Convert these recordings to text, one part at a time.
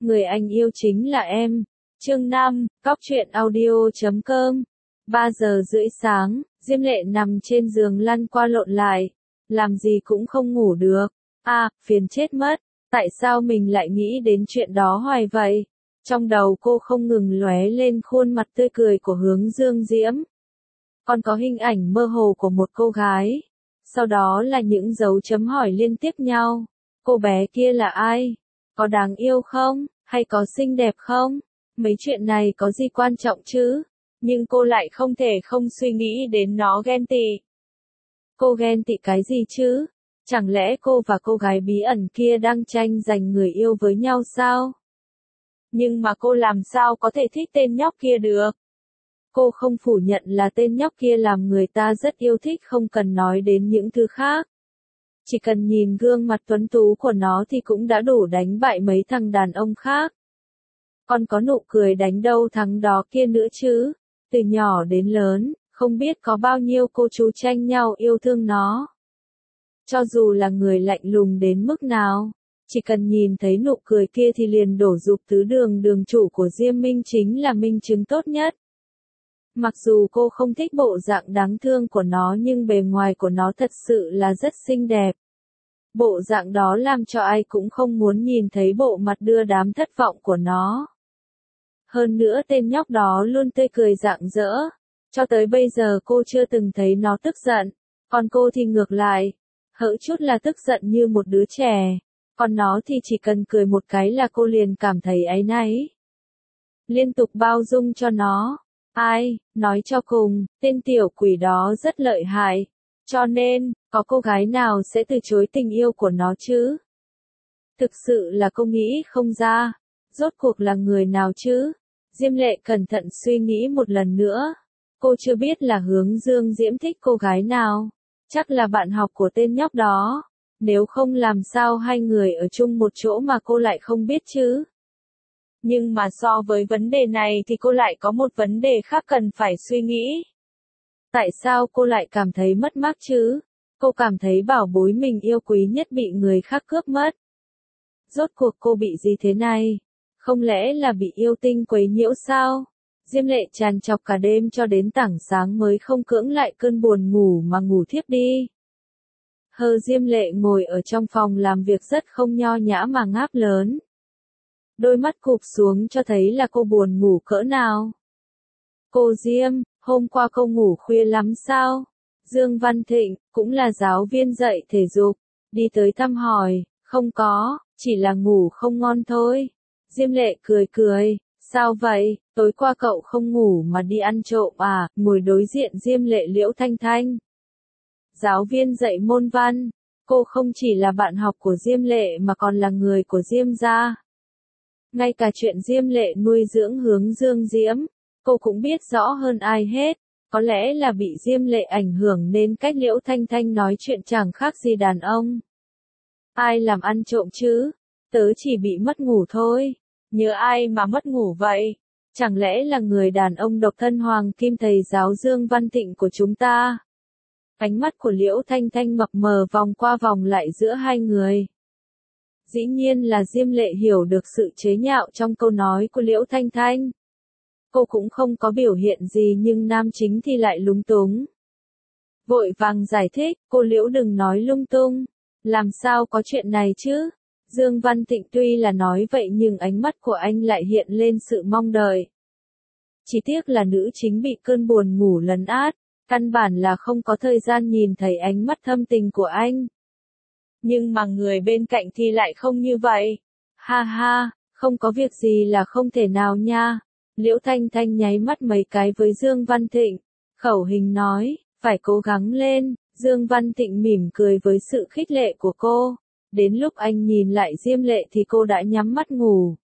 người anh yêu chính là em. Chương 5, Cóc truyện audio.com. 3 giờ rưỡi sáng, Diêm Lệ nằm trên giường lăn qua lộn lại, làm gì cũng không ngủ được. Phiền chết mất, tại sao mình lại nghĩ đến chuyện đó hoài vậy? Trong đầu cô không ngừng lóe lên khuôn mặt tươi cười của Hướng Dương Diễm. Còn có hình ảnh mơ hồ của một cô gái. Sau đó là những dấu chấm hỏi liên tiếp nhau. Cô bé kia là ai? Có đáng yêu không? Hay có xinh đẹp không? Mấy chuyện này có gì quan trọng chứ? Nhưng cô lại không thể không suy nghĩ đến nó ghen tị. Cô ghen tị cái gì chứ? Chẳng lẽ cô và cô gái bí ẩn kia đang tranh giành người yêu với nhau sao? Nhưng mà cô làm sao có thể thích tên nhóc kia được? Cô không phủ nhận là tên nhóc kia làm người ta rất yêu thích, không cần nói đến những thứ khác. Chỉ cần nhìn gương mặt tuấn tú của nó thì cũng đã đủ đánh bại mấy thằng đàn ông khác. Còn có nụ cười đánh đâu thắng đó kia nữa chứ. Từ nhỏ đến lớn, không biết có bao nhiêu cô chú tranh nhau yêu thương nó. Cho dù là người lạnh lùng đến mức nào, chỉ cần nhìn thấy nụ cười kia thì liền đổ dục tứ đường. Đường chủ của Diêm Minh chính là minh chứng tốt nhất. Mặc dù cô không thích bộ dạng đáng thương của nó nhưng bề ngoài của nó thật sự là rất xinh đẹp. Bộ dạng đó làm cho ai cũng không muốn nhìn thấy bộ mặt đưa đám thất vọng của nó. Hơn nữa tên nhóc đó luôn tươi cười rạng rỡ. Cho tới bây giờ cô chưa từng thấy nó tức giận. Còn cô thì ngược lại. Hỡi chút là tức giận như một đứa trẻ. Còn nó thì chỉ cần cười một cái là cô liền cảm thấy áy náy. Liên tục bao dung cho nó. Nói cho cùng, tên tiểu quỷ đó rất lợi hại. Cho nên, có cô gái nào sẽ từ chối tình yêu của nó chứ? Thực sự là cô nghĩ không ra. Rốt cuộc là người nào chứ? Diêm Lệ cẩn thận suy nghĩ một lần nữa. Cô chưa biết là Hướng Dương Diễm thích cô gái nào. Chắc là bạn học của tên nhóc đó. Nếu không làm sao hai người ở chung một chỗ mà cô lại không biết chứ? Nhưng mà so với vấn đề này thì cô lại có một vấn đề khác cần phải suy nghĩ. Tại sao cô lại cảm thấy mất mát chứ? Cô cảm thấy bảo bối mình yêu quý nhất bị người khác cướp mất. Rốt cuộc cô bị gì thế này? Không lẽ là bị yêu tinh quấy nhiễu sao? Diêm Lệ trằn trọc cả đêm cho đến tảng sáng mới không cưỡng lại cơn buồn ngủ mà ngủ thiếp đi. Diêm Lệ ngồi ở trong phòng làm việc rất không nho nhã mà ngáp lớn. Đôi mắt cụp xuống cho thấy là cô buồn ngủ cỡ nào. Cô Diêm, hôm qua cô ngủ khuya lắm sao? Dương Văn Thịnh, cũng là giáo viên dạy thể dục, đi tới thăm hỏi, không có, chỉ là ngủ không ngon thôi. Diêm Lệ cười cười, sao vậy, tối qua cậu không ngủ mà đi ăn trộm à? Ngồi đối diện Diêm Lệ Liễu Thanh Thanh. Giáo viên dạy môn văn, cô không chỉ là bạn học của Diêm Lệ mà còn là người của Diêm gia. Ngay cả chuyện Diêm Lệ nuôi dưỡng Hướng Dương Diễm, cô cũng biết rõ hơn ai hết. Có lẽ là bị Diêm Lệ ảnh hưởng nên cách Liễu Thanh Thanh nói chuyện chẳng khác gì đàn ông. Ai làm ăn trộm chứ? Tớ chỉ bị mất ngủ thôi. Nhớ ai mà mất ngủ vậy? Chẳng lẽ là người đàn ông độc thân Hoàng Kim thầy giáo Dương Văn Thịnh của chúng ta? Ánh mắt của Liễu Thanh Thanh mập mờ vòng qua vòng lại giữa hai người. Dĩ nhiên là Diêm Lệ hiểu được sự chế nhạo trong câu nói của Liễu Thanh Thanh. Cô cũng không có biểu hiện gì nhưng nam chính thì lại lúng túng. Vội vàng giải thích, cô Liễu đừng nói lung tung. Làm sao có chuyện này chứ? Dương Văn Thịnh tuy là nói vậy nhưng ánh mắt của anh lại hiện lên sự mong đợi. Chỉ tiếc là nữ chính bị cơn buồn ngủ lấn át, căn bản là không có thời gian nhìn thấy ánh mắt thâm tình của anh. Nhưng mà người bên cạnh thì lại không như vậy. Ha ha, không có việc gì là không thể nào nha. Liễu Thanh Thanh nháy mắt mấy cái với Dương Văn Thịnh. Khẩu hình nói, phải cố gắng lên. Dương Văn Thịnh mỉm cười với sự khích lệ của cô. Đến lúc anh nhìn lại Diêm Lệ thì cô đã nhắm mắt ngủ.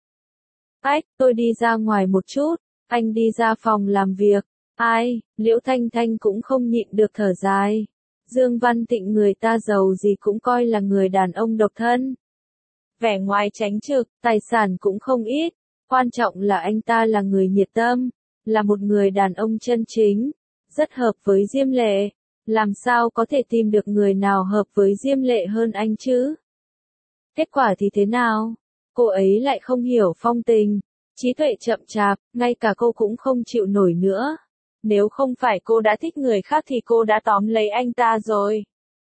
Tôi đi ra ngoài một chút. Anh đi ra phòng làm việc. Liễu Thanh Thanh cũng không nhịn được thở dài. Dương Văn Thịnh người ta giàu gì cũng coi là người đàn ông độc thân. Vẻ ngoài tránh trực, tài sản cũng không ít. Quan trọng là anh ta là người nhiệt tâm, là một người đàn ông chân chính, rất hợp với Diêm Lệ. Làm sao có thể tìm được người nào hợp với Diêm Lệ hơn anh chứ? Kết quả thì thế nào? cô ấy lại không hiểu phong tình, trí tuệ chậm chạp, ngay cả cô cũng không chịu nổi nữa. Nếu không phải cô đã thích người khác thì cô đã tóm lấy anh ta rồi.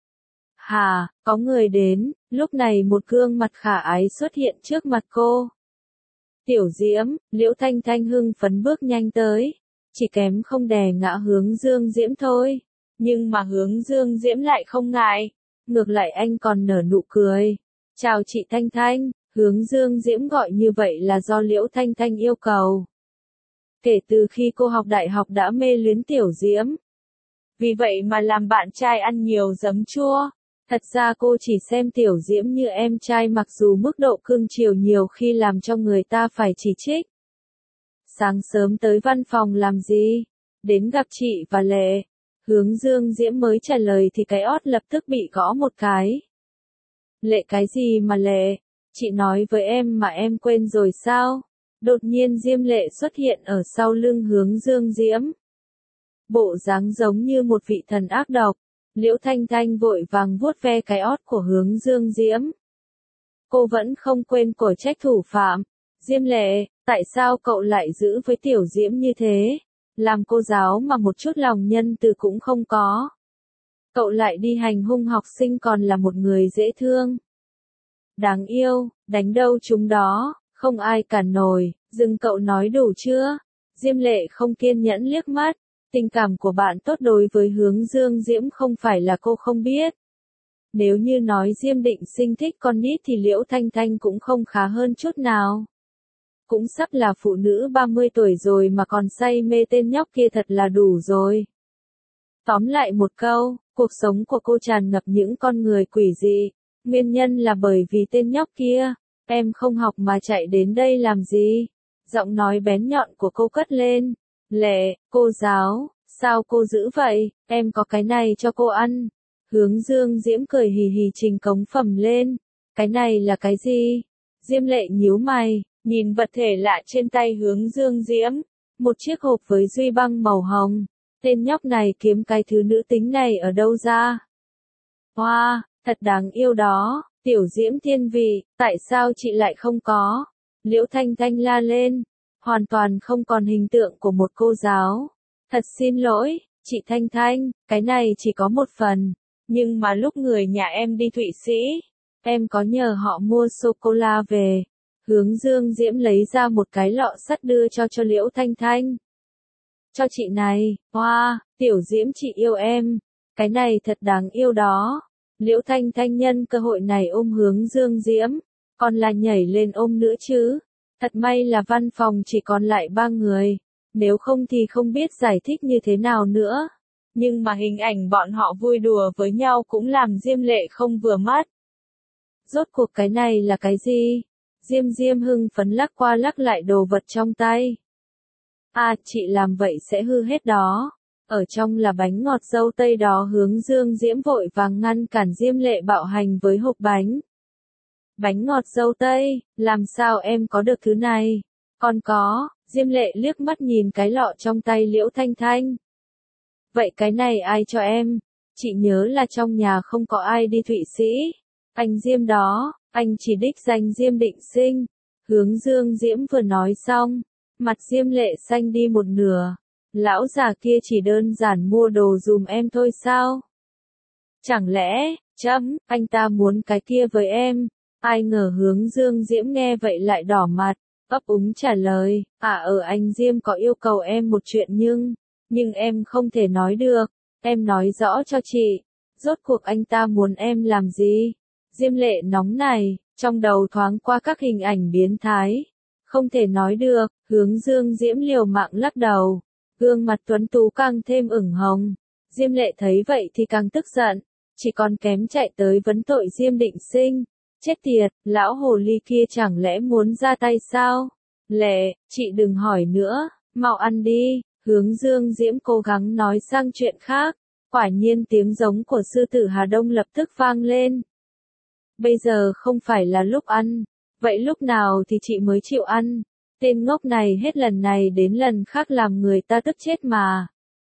Hà, có người đến, lúc này một gương mặt khả ái xuất hiện trước mặt cô. Tiểu Diễm, Liễu Thanh Thanh hưng phấn bước nhanh tới, chỉ kém không đè ngã Hướng Dương Diễm thôi. Nhưng mà Hướng Dương Diễm lại không ngại, ngược lại anh còn nở nụ cười. Chào chị Thanh Thanh, Hướng Dương Diễm gọi như vậy là do Liễu Thanh Thanh yêu cầu. Kể từ khi cô học đại học đã mê luyến Tiểu Diễm. Vì vậy mà làm bạn trai ăn nhiều giấm chua. Thật ra cô chỉ xem Tiểu Diễm như em trai mặc dù mức độ cưng chiều nhiều khi làm cho người ta phải chỉ trích. Sáng sớm tới văn phòng làm gì? Đến gặp chị và Lệ. Hướng Dương Diễm mới trả lời thì cái ót lập tức bị gõ một cái. Lệ cái gì mà Lệ? Chị nói với em mà em quên rồi sao? Đột nhiên Diêm Lệ xuất hiện ở sau lưng Hướng Dương Diễm. Bộ dáng giống như một vị thần ác độc. Liễu Thanh Thanh vội vàng vuốt ve cái ót của Hướng Dương Diễm. Cô vẫn không quên cổ trách thủ phạm. Diêm Lệ, tại sao cậu lại giữ với Tiểu Diễm như thế? Làm cô giáo mà một chút lòng nhân từ cũng không có. Cậu lại đi hành hung học sinh còn là một người dễ thương. Đáng yêu, đánh đâu chúng đó, không ai cản nổi, dừng cậu nói đủ chưa? Diêm Lệ không kiên nhẫn liếc mắt. Tình cảm của bạn tốt đối với Hướng Dương Diễm không phải là cô không biết. Nếu như nói Diêm Định Sinh thích con nít thì Liễu Thanh Thanh cũng không khá hơn chút nào. Cũng sắp là phụ nữ 30 tuổi rồi mà còn say mê tên nhóc kia thật là đủ rồi. Tóm lại một câu, cuộc sống của cô tràn ngập những con người quỷ dị. Nguyên nhân là bởi vì tên nhóc kia. Em không học mà chạy đến đây làm gì? Giọng nói bén nhọn của cô cất lên. Lệ, cô giáo, sao cô giữ vậy, em có cái này cho cô ăn. Hướng Dương Diễm cười hì hì trình cống phẩm lên. Cái này là cái gì? Diêm Lệ nhíu mày, nhìn vật thể lạ trên tay Hướng Dương Diễm. Một chiếc hộp với duy băng màu hồng. Tên nhóc này kiếm cái thứ nữ tính này ở đâu ra? Wow, thật đáng yêu đó, Tiểu Diễm thiên vị, tại sao chị lại không có? Liễu Thanh Thanh la lên. Hoàn toàn không còn hình tượng của một cô giáo. Thật xin lỗi, chị Thanh Thanh, cái này chỉ có một phần. Nhưng mà lúc người nhà em đi Thụy Sĩ, em có nhờ họ mua sô-cô-la về. Hướng Dương Diễm lấy ra một cái lọ sắt đưa cho Liễu Thanh Thanh. Cho chị này, wow, Tiểu Diễm chị yêu em. Cái này thật đáng yêu đó. Liễu Thanh Thanh nhân cơ hội này ôm Hướng Dương Diễm. Còn là nhảy lên ôm nữa chứ. Thật may là văn phòng chỉ còn lại 3 người, nếu không thì không biết giải thích như thế nào nữa. Nhưng mà hình ảnh bọn họ vui đùa với nhau cũng làm Diêm Lệ không vừa mắt. Rốt cuộc cái này là cái gì? Diêm Diêm hưng phấn lắc qua lắc lại đồ vật trong tay. À, chị làm vậy sẽ hư hết đó. Ở trong là bánh ngọt dâu tây đó. Hướng Dương Diễm vội vàng ngăn cản Diêm Lệ bạo hành với hộp bánh. Bánh ngọt dâu tây, làm sao em có được thứ này? Còn có, Diêm Lệ liếc mắt nhìn cái lọ trong tay Liễu Thanh Thanh. Vậy cái này ai cho em? Chị nhớ là trong nhà không có ai đi Thụy Sĩ. Anh Diêm đó, anh chỉ đích danh Diêm Định Sinh. Hướng Dương Diễm vừa nói xong, mặt Diêm Lệ xanh đi một nửa. Lão già kia chỉ đơn giản mua đồ dùm em thôi sao? Chẳng lẽ, anh ta muốn cái kia với em? Ai ngờ Hướng Dương Diễm nghe vậy lại đỏ mặt, ấp úng trả lời, anh Diêm có yêu cầu em một chuyện nhưng em không thể nói được, em nói rõ cho chị, rốt cuộc anh ta muốn em làm gì? Diêm Lệ nóng này, trong đầu thoáng qua các hình ảnh biến thái, không thể nói được, Hướng Dương Diễm liều mạng lắc đầu, gương mặt tuấn tú càng thêm ửng hồng, Diêm Lệ thấy vậy thì càng tức giận, chỉ còn kém chạy tới vấn tội Diêm Định Sinh. Chết tiệt, lão hồ ly kia chẳng lẽ muốn ra tay sao? Lệ, chị đừng hỏi nữa, mau ăn đi. Hướng Dương Diễm cố gắng nói sang chuyện khác. Quả nhiên tiếng giống của sư tử Hà Đông lập tức vang lên. Bây giờ không phải là lúc ăn. Vậy lúc nào thì chị mới chịu ăn? Tên ngốc này hết lần này đến lần khác làm người ta tức chết mà.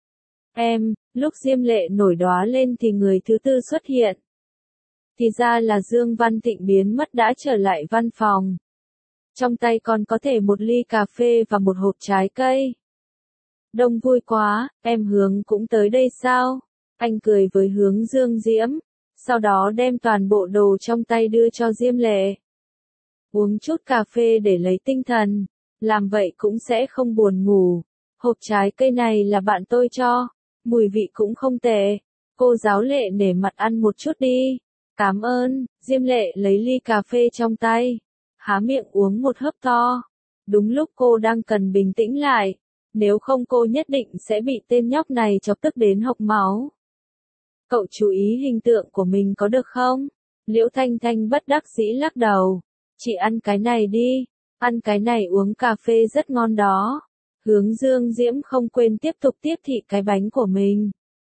Lúc Diêm Lệ nổi đoá lên thì người thứ tư xuất hiện. Thì ra là Dương Văn Thịnh biến mất đã trở lại văn phòng. Trong tay còn có thể một ly cà phê và một hộp trái cây. Đông vui quá, em Hướng cũng tới đây sao? Anh cười với Hướng Dương Diễm, sau đó đem toàn bộ đồ trong tay đưa cho Diêm Lệ. Uống chút cà phê để lấy tinh thần, làm vậy cũng sẽ không buồn ngủ. Hộp trái cây này là bạn tôi cho, mùi vị cũng không tệ. Cô giáo Lệ nể mặt ăn một chút đi. Cảm ơn, Diêm Lệ lấy ly cà phê trong tay, há miệng uống một hớp to. Đúng lúc cô đang cần bình tĩnh lại, nếu không cô nhất định sẽ bị tên nhóc này chọc tức đến hộc máu. Cậu chú ý hình tượng của mình có được không? Liễu Thanh Thanh bất đắc dĩ lắc đầu. Chị ăn cái này đi, ăn cái này uống cà phê rất ngon đó. Hướng Dương Diễm không quên tiếp tục tiếp thị cái bánh của mình.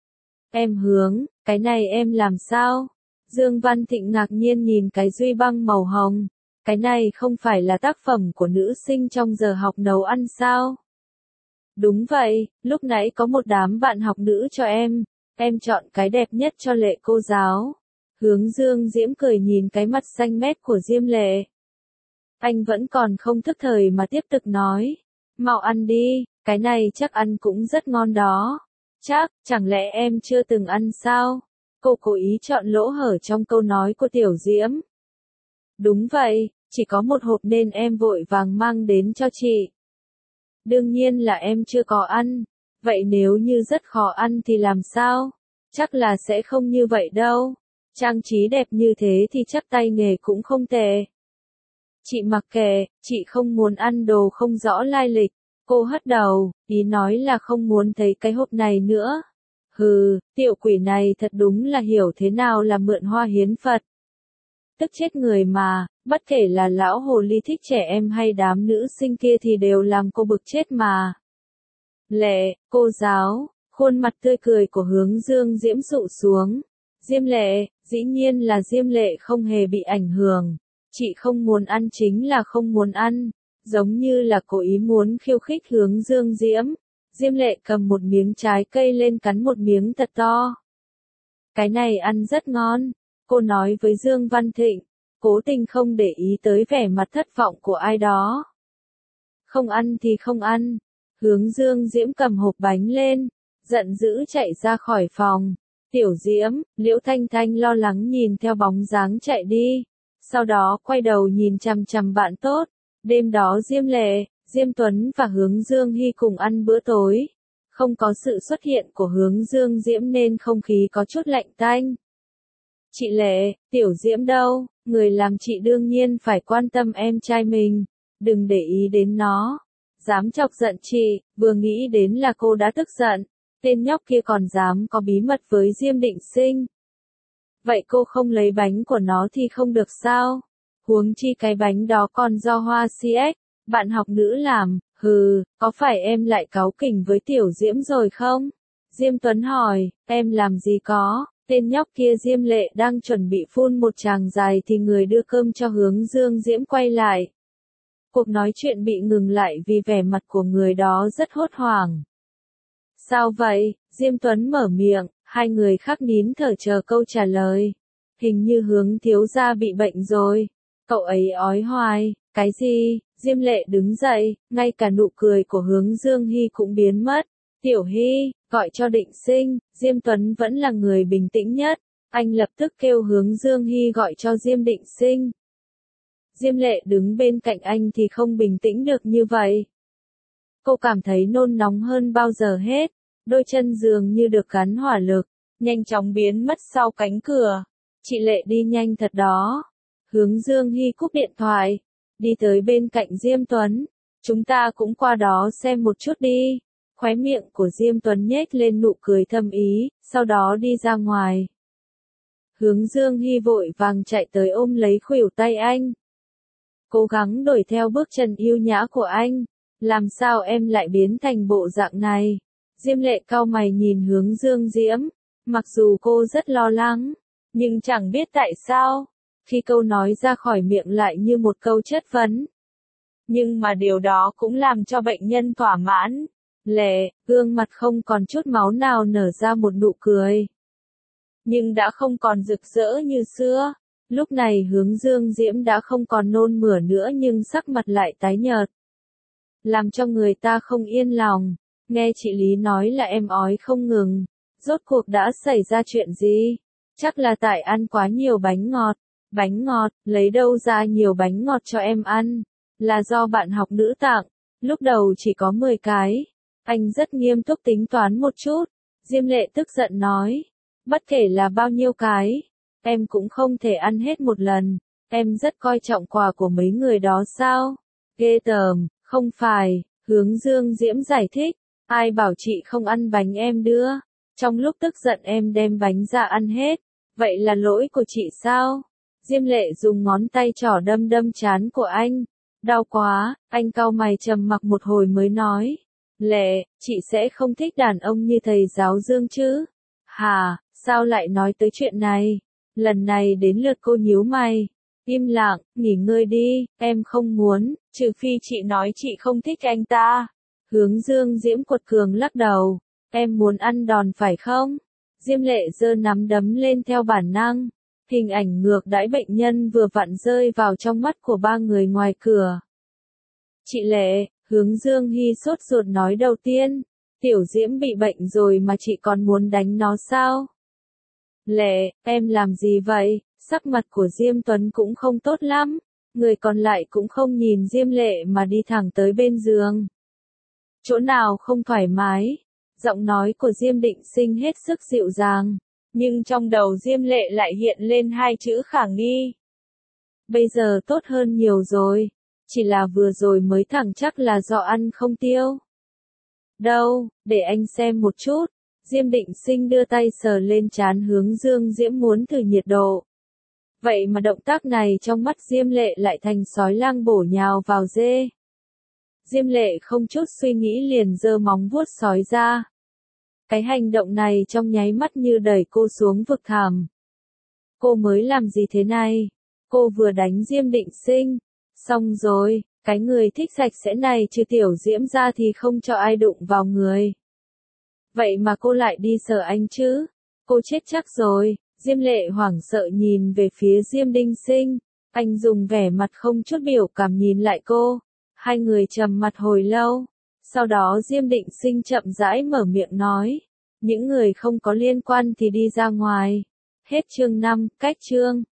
Em Hướng, cái này em làm sao? Dương Văn Thịnh ngạc nhiên nhìn cái duy băng màu hồng. Cái này không phải là tác phẩm của nữ sinh trong giờ học nấu ăn sao? Đúng vậy, lúc nãy có một đám bạn học nữ cho em chọn cái đẹp nhất cho Lệ cô giáo. Hướng Dương Diễm cười nhìn cái mặt xanh mét của Diêm Lệ. Anh vẫn còn không thức thời mà tiếp tục nói. Mau ăn đi, cái này chắc ăn cũng rất ngon đó. Chắc, chẳng lẽ em chưa từng ăn sao? Cô cố ý chọn lỗ hở trong câu nói của Tiểu Diễm. Đúng vậy, chỉ có một hộp nên em vội vàng mang đến cho chị. Đương nhiên là em chưa có ăn. Vậy nếu như rất khó ăn thì làm sao? Chắc là sẽ không như vậy đâu. Trang trí đẹp như thế thì chắc tay nghề cũng không tệ. Chị mặc kệ, chị không muốn ăn đồ không rõ lai lịch. Cô hất đầu, ý nói là không muốn thấy cái hộp này nữa. Hừ, tiểu quỷ này thật đúng là hiểu thế nào là mượn hoa hiến Phật. Tức chết người mà, bất kể là lão hồ ly thích trẻ em hay đám nữ sinh kia thì đều làm cô bực chết mà. Lệ, cô giáo, khuôn mặt tươi cười của Hướng Dương Diễm dụ xuống. Diêm Lệ, dĩ nhiên là Diêm Lệ không hề bị ảnh hưởng. Chị không muốn ăn chính là không muốn ăn, giống như là cố ý muốn khiêu khích Hướng Dương Diễm. Diêm Lệ cầm một miếng trái cây lên cắn một miếng thật to. Cái này ăn rất ngon, cô nói với Dương Văn Thịnh, cố tình không để ý tới vẻ mặt thất vọng của ai đó. Không ăn thì không ăn. Hướng Dương Diễm cầm hộp bánh lên, giận dữ chạy ra khỏi phòng. Tiểu Diễm, Liễu Thanh Thanh lo lắng nhìn theo bóng dáng chạy đi, sau đó quay đầu nhìn chằm chằm bạn tốt. Đêm đó Diêm Lệ, Diêm Tuấn và Hướng Dương Hy cùng ăn bữa tối. Không có sự xuất hiện của Hướng Dương Diễm nên không khí có chút lạnh tanh. Chị Lệ, Tiểu Diễm đâu? Người làm chị đương nhiên phải quan tâm em trai mình, đừng để ý đến nó. Dám chọc giận chị, vừa nghĩ đến là cô đã tức giận. Tên nhóc kia còn dám có bí mật với Diêm Định Sinh. Vậy cô không lấy bánh của nó thì không được sao? Huống chi cái bánh đó còn do Hoa CX, bạn học nữ làm. Hừ, có phải em lại cáu kỉnh với Tiểu Diễm rồi không? Diêm Tuấn hỏi, em làm gì có? Tên nhóc kia Diêm Lệ đang chuẩn bị phun một tràng dài thì người đưa cơm cho Hướng Dương Diễm quay lại. Cuộc nói chuyện bị ngừng lại vì vẻ mặt của người đó rất hốt hoảng. Sao vậy? Diêm Tuấn mở miệng, hai người khác nín thở chờ câu trả lời. Hình như Hướng thiếu gia bị bệnh rồi. Cậu ấy ói hoài, cái gì? Diêm Lệ đứng dậy, ngay cả nụ cười của Hướng Dương Hy cũng biến mất. Tiểu Hy, gọi cho Định Sinh. Diêm Tuấn vẫn là người bình tĩnh nhất. Anh lập tức kêu Hướng Dương Hy gọi cho Diêm Định Sinh. Diêm Lệ đứng bên cạnh anh thì không bình tĩnh được như vậy. Cô cảm thấy nôn nóng hơn bao giờ hết, đôi chân dường như được gắn hỏa lực, nhanh chóng biến mất sau cánh cửa. Chị Lệ đi nhanh thật đó. Hướng Dương Hy cúp điện thoại, đi tới bên cạnh Diêm Tuấn. Chúng ta cũng qua đó xem một chút đi. Khóe miệng của Diêm Tuấn nhếch lên nụ cười thâm ý, sau đó đi ra ngoài. Hướng Dương Hy vội vàng chạy tới ôm lấy khuỷu tay anh. Cố gắng đuổi theo bước chân yêu nhã của anh. Làm sao em lại biến thành bộ dạng này? Diêm Lệ cau mày nhìn Hướng Dương Diễm. Mặc dù cô rất lo lắng, nhưng chẳng biết tại sao, khi câu nói ra khỏi miệng lại như một câu chất vấn. Nhưng mà điều đó cũng làm cho bệnh nhân thỏa mãn. Lệ, gương mặt không còn chút máu nào nở ra một nụ cười. Nhưng đã không còn rực rỡ như xưa. Lúc này Hướng Dương Diễm đã không còn nôn mửa nữa nhưng sắc mặt lại tái nhợt. Làm cho người ta không yên lòng. Nghe chị Lý nói là em ói không ngừng. Rốt cuộc đã xảy ra chuyện gì? Chắc là tại ăn quá nhiều bánh ngọt. Bánh ngọt, lấy đâu ra nhiều bánh ngọt cho em ăn? Là do bạn học nữ tặng. Lúc đầu chỉ có 10 cái. Anh rất nghiêm túc tính toán một chút. Diêm Lệ tức giận nói. Bất kể là bao nhiêu cái, em cũng không thể ăn hết một lần. Em rất coi trọng quà của mấy người đó sao? Ghê tởm, không phải, Hướng Dương Diễm giải thích. Ai bảo chị không ăn bánh em đưa? Trong lúc tức giận em đem bánh ra ăn hết. Vậy là lỗi của chị sao? Diêm Lệ dùng ngón tay trỏ đâm đâm trán của anh. Đau quá, anh cau mày trầm mặc một hồi mới nói. Lệ, chị sẽ không thích đàn ông như thầy giáo Dương chứ? Hà, sao lại nói tới chuyện này? Lần này đến lượt cô nhíu mày. Im lặng, nghỉ ngơi đi, em không muốn, trừ phi chị nói chị không thích anh ta. Hướng Dương Diễm quật cường lắc đầu. Em muốn ăn đòn phải không? Diêm Lệ giơ nắm đấm lên theo bản năng. Hình ảnh ngược đãi bệnh nhân vừa vặn rơi vào trong mắt của ba người ngoài cửa. Chị Lệ, Hướng Dương Hy sốt ruột nói đầu tiên. Tiểu Diễm bị bệnh rồi mà chị còn muốn đánh nó sao? Lệ, em làm gì vậy? Sắc mặt của Diêm Tuấn cũng không tốt lắm. Người còn lại cũng không nhìn Diêm Lệ mà đi thẳng tới bên giường. Chỗ nào không thoải mái? Giọng nói của Diêm Định Sinh hết sức dịu dàng. Nhưng trong đầu Diêm Lệ lại hiện lên hai chữ khả nghi. Bây giờ tốt hơn nhiều rồi. Chỉ là vừa rồi mới thẳng chắc là do ăn không tiêu. Đâu, để anh xem một chút. Diêm Định Sinh đưa tay sờ lên trán Hướng Dương Diễm muốn thử nhiệt độ. Vậy mà động tác này trong mắt Diêm Lệ lại thành sói lang bổ nhào vào dê. Diêm Lệ không chút suy nghĩ liền giơ móng vuốt sói ra. Cái hành động này trong nháy mắt như đẩy cô xuống vực thẳm. Cô mới làm gì thế này? Cô vừa đánh Diêm Định Sinh. Xong rồi, cái người thích sạch sẽ này trừ Tiểu Diễm ra thì không cho ai đụng vào người. Vậy mà cô lại đi sờ anh chứ? Cô chết chắc rồi. Diêm Lệ hoảng sợ nhìn về phía Diêm Định Sinh. Anh dùng vẻ mặt không chút biểu cảm nhìn lại cô. Hai người trầm mặt hồi lâu. Sau đó Diêm Định Sinh chậm rãi mở miệng nói. Những người không có liên quan thì đi ra ngoài. Hết chương 5, cách chương.